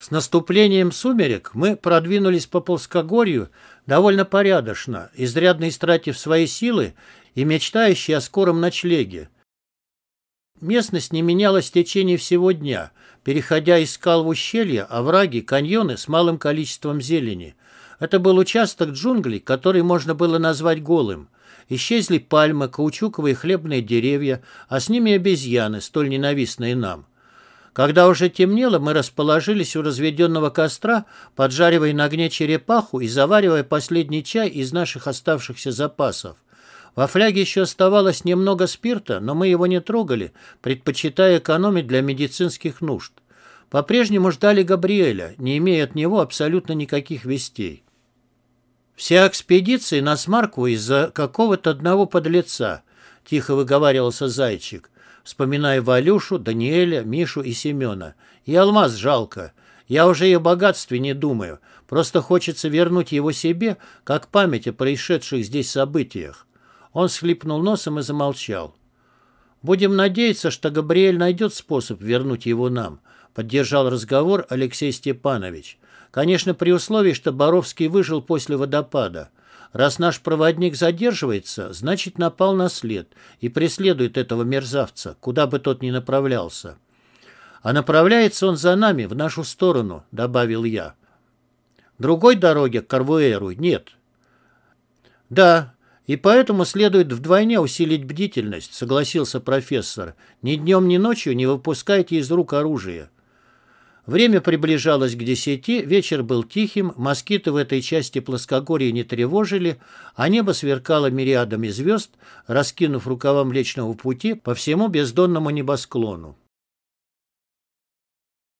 С наступлением сумерек мы продвинулись по плоскогорью довольно порядочно, изрядно истратив свои силы и мечтающие о скором ночлеге. Местность не менялась в течение всего дня, переходя из скал в ущелья, овраги, каньоны с малым количеством зелени. Это был участок джунглей, который можно было назвать голым. Исчезли пальмы, каучуковые хлебные деревья, а с ними обезьяны, столь ненавистные нам. Когда уже темнело, мы расположились у разведенного костра, поджаривая на огне черепаху и заваривая последний чай из наших оставшихся запасов. Во фляге еще оставалось немного спирта, но мы его не трогали, предпочитая экономить для медицинских нужд. По-прежнему ждали Габриэля, не имея от него абсолютно никаких вестей. «Вся экспедиция на смарку из-за какого-то одного подлеца», — тихо выговаривался Зайчик, вспоминая Валюшу, Даниэля, Мишу и Семена. «И алмаз жалко. Я уже и о богатстве не думаю. Просто хочется вернуть его себе, как память о происшедших здесь событиях». Он схлипнул носом и замолчал. «Будем надеяться, что Габриэль найдет способ вернуть его нам», — поддержал разговор Алексей Степанович. «Конечно, при условии, что Боровский выжил после водопада. Раз наш проводник задерживается, значит, напал на след и преследует этого мерзавца, куда бы тот ни направлялся. А направляется он за нами, в нашу сторону», — добавил я. «Другой дороги к Карвуэру нет». «Да, и поэтому следует вдвойне усилить бдительность», — согласился профессор. «Ни днем, ни ночью не выпускайте из рук оружие». Время приближалось к 10, вечер был тихим, москиты в этой части плоскогорья не тревожили, а небо сверкало мириадами звезд, раскинув рукава Млечного Пути по всему бездонному небосклону.